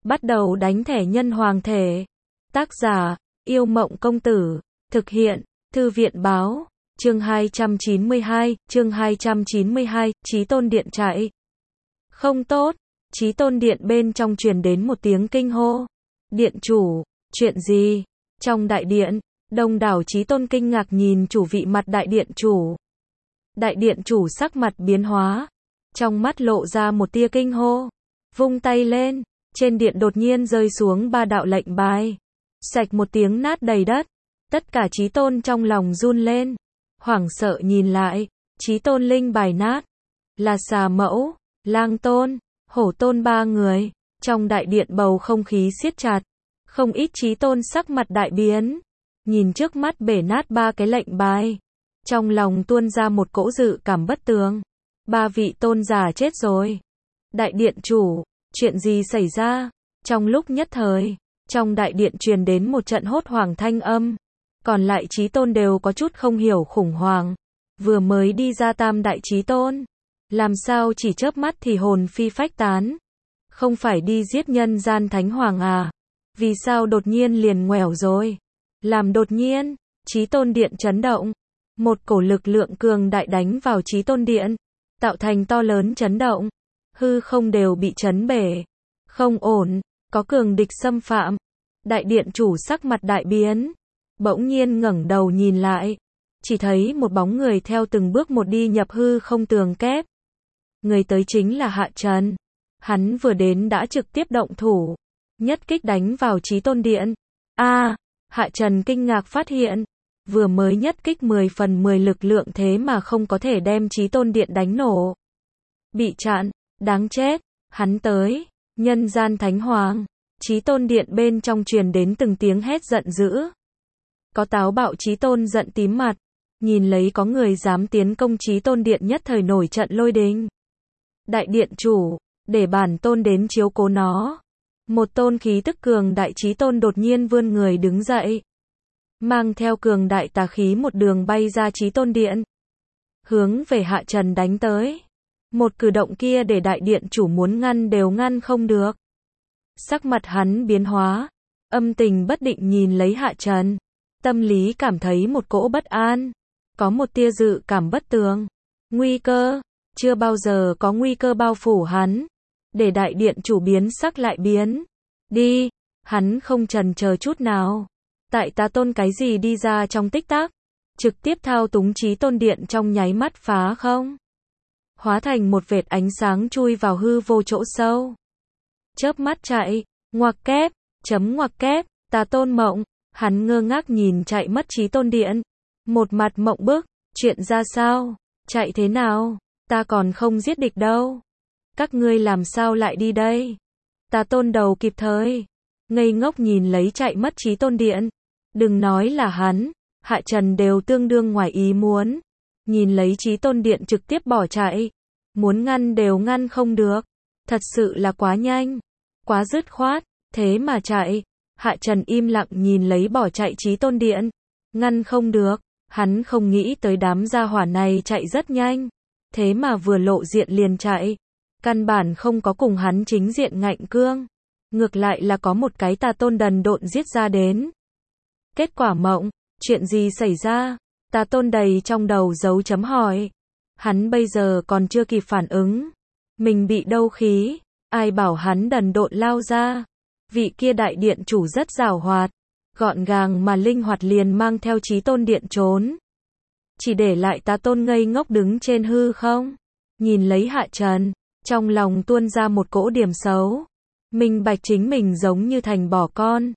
Bắt đầu đánh thẻ nhân hoàng thể. Tác giả, Yêu Mộng Công Tử. Thực hiện, Thư viện Báo. Chương 292, Chí Tôn Điện chạy. Không tốt, Chí Tôn Điện bên trong truyền đến một tiếng kinh hô. Điện chủ, chuyện gì? Trong đại điện, đông đảo Chí Tôn kinh ngạc nhìn chủ vị mặt đại điện chủ. Đại điện chủ sắc mặt biến hóa, trong mắt lộ ra một tia kinh hô. Vung tay lên, trên điện đột nhiên rơi xuống 3 đạo lệnh bài. Sạch một tiếng nát đầy đất. Tất cả Chí Tôn trong lòng run lên. Hoảng sợ nhìn lại, Chí Tôn linh bài nát. Là Xà Mẫu, Lang Tôn, Hổ Tôn 3 người. Trong đại điện bầu không khí siết chặt. Không ít Chí Tôn sắc mặt đại biến. Nhìn trước mắt bể nát 3 cái lệnh bài. Trong lòng tuôn ra một cỗ dự cảm bất tường. 3 vị tôn giả chết rồi. Đại điện chủ, chuyện gì xảy ra? Trong lúc nhất thời, trong đại điện truyền đến một trận hốt hoảng thanh âm. Còn lại Chí Tôn đều có chút không hiểu khủng hoảng. Vừa mới đi ra tam đại Chí Tôn. Làm sao chỉ chớp mắt thì hồn phi phách tán? Không phải đi giết nhân gian thánh hoàng à? Vì sao đột nhiên liền ngoẻo rồi? Làm đột nhiên, Chí Tôn Điện chấn động. Một cổ lực lượng cường đại đánh vào Chí Tôn Điện. Tạo thành to lớn chấn động. Hư không đều bị chấn bể. Không ổn, có cường địch xâm phạm. Đại điện chủ sắc mặt đại biến. Bỗng nhiên ngẩng đầu nhìn lại. Chỉ thấy một bóng người theo từng bước một đi nhập hư không tường kép. Người tới chính là Hạ Trần. Hắn vừa đến đã trực tiếp động thủ. Nhất kích đánh vào Chí Tôn Điện. Hạ Trần kinh ngạc phát hiện. Vừa mới nhất kích 10 phần 10 lực lượng thế mà không có thể đem Chí Tôn Điện đánh nổ. Bị chặn, đáng chết, hắn tới, nhân gian thánh hoàng. Chí Tôn Điện bên trong truyền đến từng tiếng hét giận dữ. Có táo bạo Chí Tôn giận tím mặt. Nhìn lấy có người dám tiến công Chí Tôn Điện nhất thời nổi trận lôi đình. Đại điện chủ, để bản tôn đến chiếu cố nó. Một tôn khí tức cường đại Chí Tôn đột nhiên vươn người đứng dậy. Mang theo cường đại tà khí một đường bay ra Chí Tôn Điện. Hướng về Hạ Trần đánh tới. Một cử động kia để đại điện chủ muốn ngăn đều ngăn không được. Sắc mặt hắn biến hóa. Âm tình bất định nhìn lấy Hạ Trần. Tâm lý cảm thấy một cỗ bất an. Có một tia dự cảm bất tường. Nguy cơ. Chưa bao giờ có nguy cơ bao phủ hắn. Để đại điện chủ biến sắc lại biến. Đi. Hắn không chần chờ chút nào. Tại Tà Tôn cái gì đi ra trong tích tắc. Trực tiếp thao túng Chí Tôn Điện trong nháy mắt phá không. Hóa thành một vệt ánh sáng chui vào hư vô chỗ sâu. Chớp mắt chạy. Ngoặc kép. Ngoặc kép. Tà Tôn mộng. Hắn ngơ ngác nhìn chạy mất Chí Tôn Điện. Một mặt mộng bức. Chuyện ra sao? Chạy thế nào? Ta còn không giết địch đâu. Các ngươi làm sao lại đi đây? Tà Tôn đầu kịp thời. Ngây ngốc nhìn lấy chạy mất Chí Tôn Điện. Đừng nói là hắn. Hạ Trần đều tương đương ngoài ý muốn. Nhìn lấy Chí Tôn Điện trực tiếp bỏ chạy. Muốn ngăn đều ngăn không được. Thật sự là quá nhanh. Quá dứt khoát. Thế mà chạy. Hạ Trần im lặng nhìn lấy bỏ chạy Chí Tôn Điện. Ngăn không được. Hắn không nghĩ tới đám gia hỏa này chạy rất nhanh. Thế mà vừa lộ diện liền chạy. Căn bản không có cùng hắn chính diện ngạnh cương. Ngược lại là có một cái Tà Tôn đần độn giết ra đến. Kết quả mộng. Chuyện gì xảy ra? Tà Tôn đầy trong đầu dấu chấm hỏi. Hắn bây giờ còn chưa kịp phản ứng. Mình bị đâu khí. Ai bảo hắn đần độn lao ra. Vị kia đại điện chủ rất giàu hoạt. Gọn gàng mà linh hoạt liền mang theo Chí Tôn Điện trốn. Chỉ để lại Tà Tôn ngây ngốc đứng trên hư không. Nhìn lấy Hạ Trần. Trong lòng tuôn ra một cỗ điểm xấu. Minh bạch chính mình giống như thành bỏ con.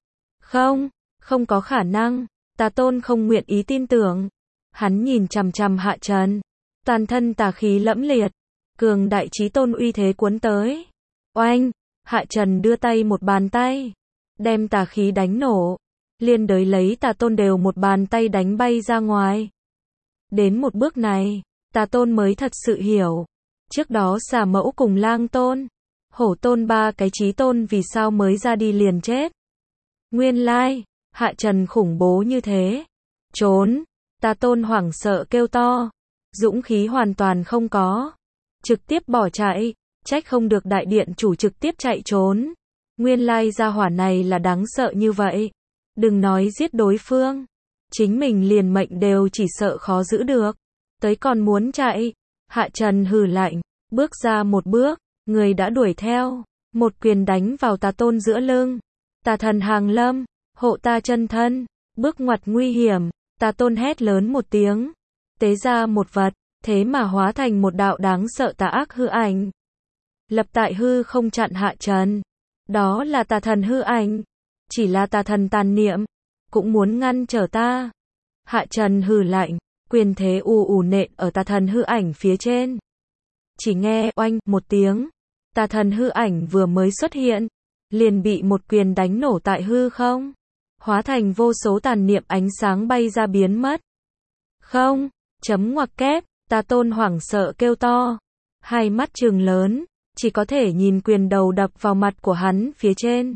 Không có khả năng. Tà Tôn không nguyện ý tin tưởng. Hắn nhìn chằm chằm Hạ Trần. Toàn thân tà khí lẫm liệt. Cường đại Chí Tôn uy thế cuốn tới. Oanh! Hạ Trần đưa tay một bàn tay. Đem tà khí đánh nổ. Liên đới lấy Tà Tôn đều một bàn tay đánh bay ra ngoài. Đến một bước này, Tà Tôn mới thật sự hiểu. Trước đó Xà Mẫu cùng Lang Tôn, Hổ Tôn 3 cái Chí Tôn vì sao mới ra đi liền chết. Nguyên lai, Hạ Trần khủng bố như thế. Trốn! Tà Tôn hoảng sợ kêu to. Dũng khí hoàn toàn không có. Trực tiếp bỏ chạy. Trách không được đại điện chủ trực tiếp chạy trốn. Nguyên lai gia hỏa này là đáng sợ như vậy. Đừng nói giết đối phương. Chính mình liền mệnh đều chỉ sợ khó giữ được. Tới còn muốn chạy. Hạ Trần hừ lạnh. Bước ra một bước. Người đã đuổi theo. Một quyền đánh vào Tà Tôn giữa lưng. Tà thần hàng lâm. Hộ ta chân thân. Bước ngoặt nguy hiểm. Tà Tôn hét lớn một tiếng. Tế ra một vật. Thế mà hóa thành một đạo đáng sợ tà ác hư ảnh. Lập tại hư không chặn Hạ Trần. Đó là tà thần hư ảnh. Chỉ là tà thần tàn niệm. Cũng muốn ngăn trở ta. Hạ Trần hừ lạnh. Quyền thế ù ù nện ở tà thần hư ảnh phía trên. Chỉ nghe oanh một tiếng. Tà thần hư ảnh vừa mới xuất hiện. Liền bị một quyền đánh nổ tại hư không. Hóa thành vô số tàn niệm ánh sáng bay ra biến mất. Không. Chấm ngoặc kép. Tà Tôn hoảng sợ kêu to. Hai mắt trừng lớn. Chỉ có thể nhìn quyền đầu đập vào mặt của hắn phía trên.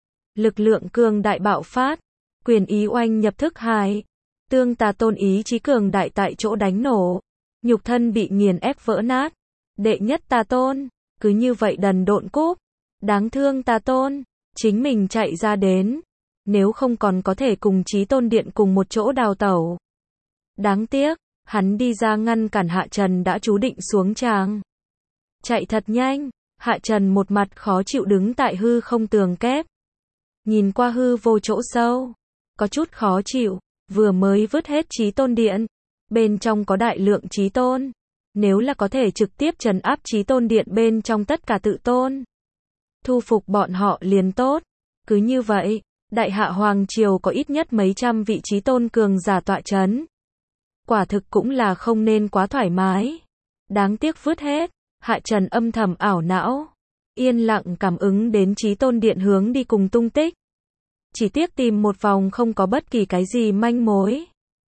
Lực lượng cường đại bạo phát. Quyền ý oanh nhập thức hải. Tương Tà Tôn ý chí cường đại tại chỗ đánh nổ. Nhục thân bị nghiền ép vỡ nát. Đệ nhất Tà Tôn. Cứ như vậy đần độn cúp. Đáng thương Tà Tôn. Chính mình chạy ra đến. Nếu không còn có thể cùng Chí Tôn Điện cùng một chỗ đào tẩu. Đáng tiếc. Hắn đi ra ngăn cản Hạ Trần đã chú định xuống tràng. Chạy thật nhanh. Hạ Trần một mặt khó chịu đứng tại hư không tường kép. Nhìn qua hư vô chỗ sâu. Có chút khó chịu. Vừa mới vứt hết Chí Tôn Điện. Bên trong có đại lượng Chí Tôn. Nếu là có thể trực tiếp trấn áp Chí Tôn Điện bên trong tất cả tự tôn. Thu phục bọn họ liền tốt. Cứ như vậy, Đại Hạ Hoàng Triều có ít nhất mấy trăm vị Chí Tôn cường giả tọa trấn. Quả thực cũng là không nên quá thoải mái. Đáng tiếc vứt hết. Hạ Trần âm thầm ảo não. Yên lặng cảm ứng đến Chí Tôn Điện hướng đi cùng tung tích. Chỉ tiếc tìm một vòng không có bất kỳ cái gì manh mối.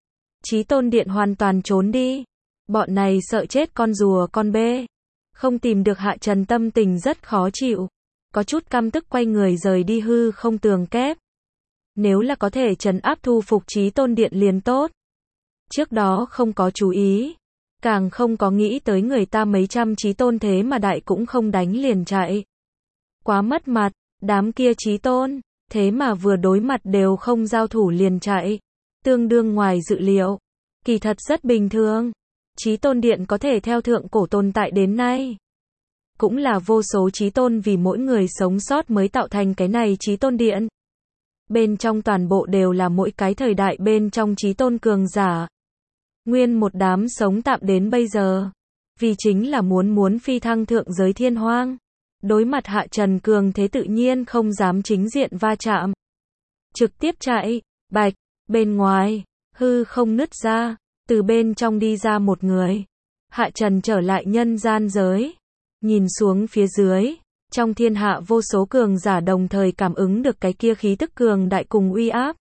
Chí Tôn Điện hoàn toàn trốn đi. Bọn này sợ chết con rùa con bê. Không tìm được Hạ Trần tâm tình rất khó chịu. Có chút căm tức quay người rời đi hư không tường kép. Nếu là có thể trấn áp thu phục Chí Tôn Điện liền tốt. Trước đó không có chú ý. Càng không có nghĩ tới người ta mấy trăm Chí Tôn thế mà đại cũng không đánh liền chạy. Quá mất mặt. Đám kia Chí Tôn. Thế mà vừa đối mặt đều không giao thủ liền chạy. Tương đương ngoài dự liệu. Kỳ thật rất bình thường. Chí Tôn Điện có thể theo thượng cổ tồn tại đến nay. Cũng là vô số Chí Tôn vì mỗi người sống sót mới tạo thành cái này Chí Tôn Điện. Bên trong toàn bộ đều là mỗi cái thời đại bên trong Chí Tôn cường giả. Nguyên một đám sống tạm đến bây giờ. Vì chính là muốn phi thăng thượng giới thiên hoang. Đối mặt Hạ Trần cường thế tự nhiên không dám chính diện va chạm. Trực tiếp chạy. Bạch. Bên ngoài. Hư không nứt ra. Từ bên trong đi ra một người. Hạ Trần trở lại nhân gian giới. Nhìn xuống phía dưới. Trong thiên hạ vô số cường giả đồng thời cảm ứng được cái kia khí tức cường đại cùng uy áp.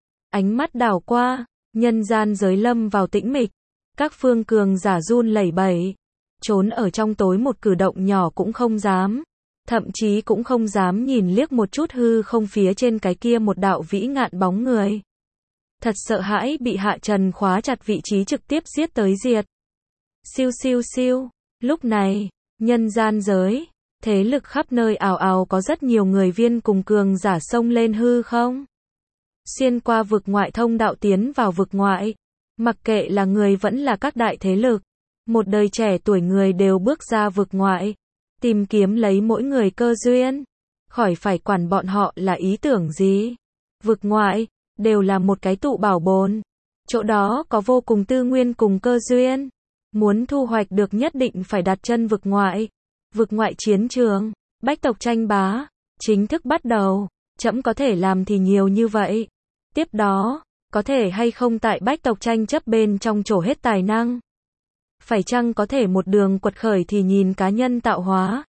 Ánh mắt đảo qua. Nhân gian giới lâm vào tĩnh mịch. Các phương cường giả run lẩy bẩy. Trốn ở trong tối một cử động nhỏ cũng không dám. Thậm chí cũng không dám nhìn liếc một chút hư không phía trên cái kia một đạo vĩ ngạn bóng người. Thật sợ hãi bị Hạ Trần khóa chặt vị trí trực tiếp giết tới diệt. Siêu siêu siêu. Lúc này, nhân gian giới, thế lực khắp nơi ào ào có rất nhiều người viên cùng cường giả xông lên hư không. Xuyên qua vực ngoại thông đạo tiến vào vực ngoại. Mặc kệ là người vẫn là các đại thế lực. Một đời trẻ tuổi người đều bước ra vực ngoại. Tìm kiếm lấy mỗi người cơ duyên. Khỏi phải quản bọn họ là ý tưởng gì. Vực ngoại, đều là một cái tụ bảo bồn. Chỗ đó có vô cùng tư nguyên cùng cơ duyên. Muốn thu hoạch được nhất định phải đặt chân vực ngoại. Vực ngoại chiến trường, bách tộc tranh bá, chính thức bắt đầu. Trẫm có thể làm thì nhiều như vậy. Tiếp đó, có thể hay không tại bách tộc tranh chấp bên trong trổ hết tài năng. Phải chăng có thể một đường quật khởi thì nhìn cá nhân tạo hóa.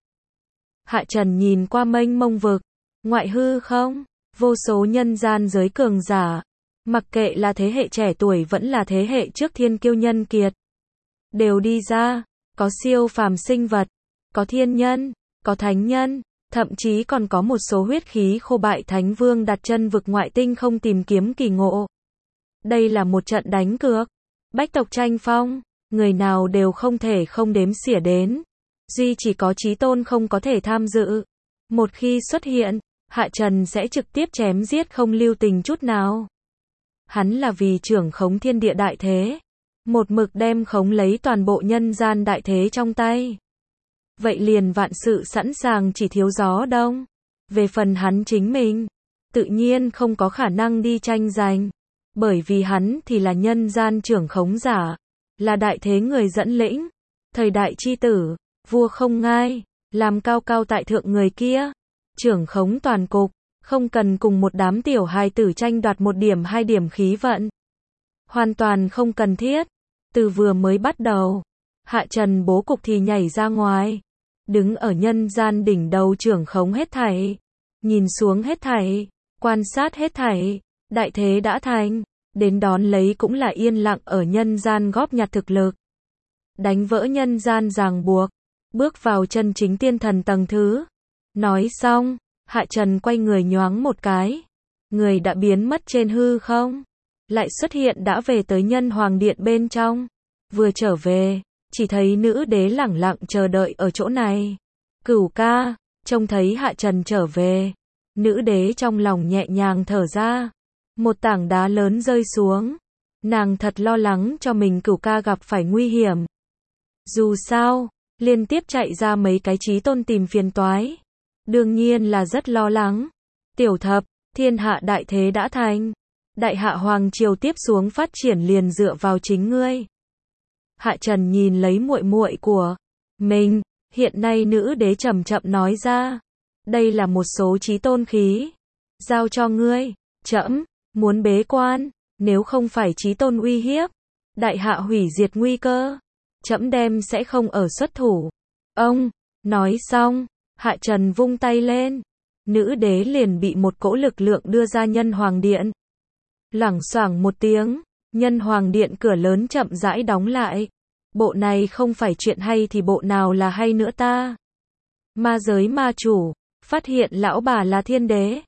Hạ Trần nhìn qua mênh mông vực, ngoại hư không, vô số nhân gian giới cường giả. Mặc kệ là thế hệ trẻ tuổi vẫn là thế hệ trước thiên kiêu nhân kiệt. Đều đi ra, có siêu phàm sinh vật, có thiên nhân, có thánh nhân, thậm chí còn có một số huyết khí khô bại thánh vương đặt chân vực ngoại tinh không tìm kiếm kỳ ngộ. Đây là một trận đánh cược. Bách tộc tranh phong, người nào đều không thể không đếm xỉa đến. Duy chỉ có Chí Tôn không có thể tham dự. Một khi xuất hiện, Hạ Trần sẽ trực tiếp chém giết không lưu tình chút nào. Hắn là vì trưởng khống thiên địa đại thế, một mực đem khống lấy toàn bộ nhân gian đại thế trong tay. Vậy liền vạn sự sẵn sàng chỉ thiếu gió đông. Về phần hắn chính mình, tự nhiên không có khả năng đi tranh giành, bởi vì hắn thì là nhân gian trưởng khống giả, là đại thế người dẫn lĩnh, thời đại chi tử, vua không ngai, làm cao cao tại thượng người kia, trưởng khống toàn cục, không cần cùng một đám tiểu hài tử tranh đoạt 1 điểm 2 điểm khí vận. Hoàn toàn không cần thiết. Từ vừa mới bắt đầu, Hạ Trần bố cục thì nhảy ra ngoài, đứng ở nhân gian đỉnh đầu trưởng khống hết thảy, nhìn xuống hết thảy, quan sát hết thảy, đại thế đã thành, đến đón lấy cũng là yên lặng ở nhân gian góp nhặt thực lực, đánh vỡ nhân gian ràng buộc, bước vào chân chính tiên thần tầng thứ. Nói xong, Hạ Trần quay người nhoáng một cái, người đã biến mất trên hư không, lại xuất hiện đã về tới nhân hoàng điện bên trong. Vừa trở về, chỉ thấy nữ đế lẳng lặng chờ đợi ở chỗ này. Cửu ca, trông thấy Hạ Trần trở về, nữ đế trong lòng nhẹ nhàng thở ra, một tảng đá lớn rơi xuống. Nàng thật lo lắng cho mình Cửu ca gặp phải nguy hiểm. Dù sao, liên tiếp chạy ra mấy cái chí tôn tìm phiền toái, đương nhiên là rất lo lắng. Tiểu thập, thiên hạ đại thế đã thành, đại hạ hoàng triều tiếp xuống phát triển liền dựa vào chính ngươi. Hạ Trần nhìn lấy muội muội của mình, hiện nay nữ đế chậm chậm nói ra, đây là một số chí tôn khí, giao cho ngươi. Trẫm muốn bế quan, nếu không phải chí tôn uy hiếp, đại hạ hủy diệt nguy cơ, trẫm đem sẽ không ở xuất thủ. Ông, nói xong, Hạ Trần vung tay lên, nữ đế liền bị một cỗ lực lượng đưa ra nhân hoàng điện. Loảng xoảng một tiếng, nhân hoàng điện cửa lớn chậm rãi đóng lại. Bộ này không phải chuyện hay thì bộ nào là hay nữa ta? Ma giới ma chủ, phát hiện lão bà là thiên đế.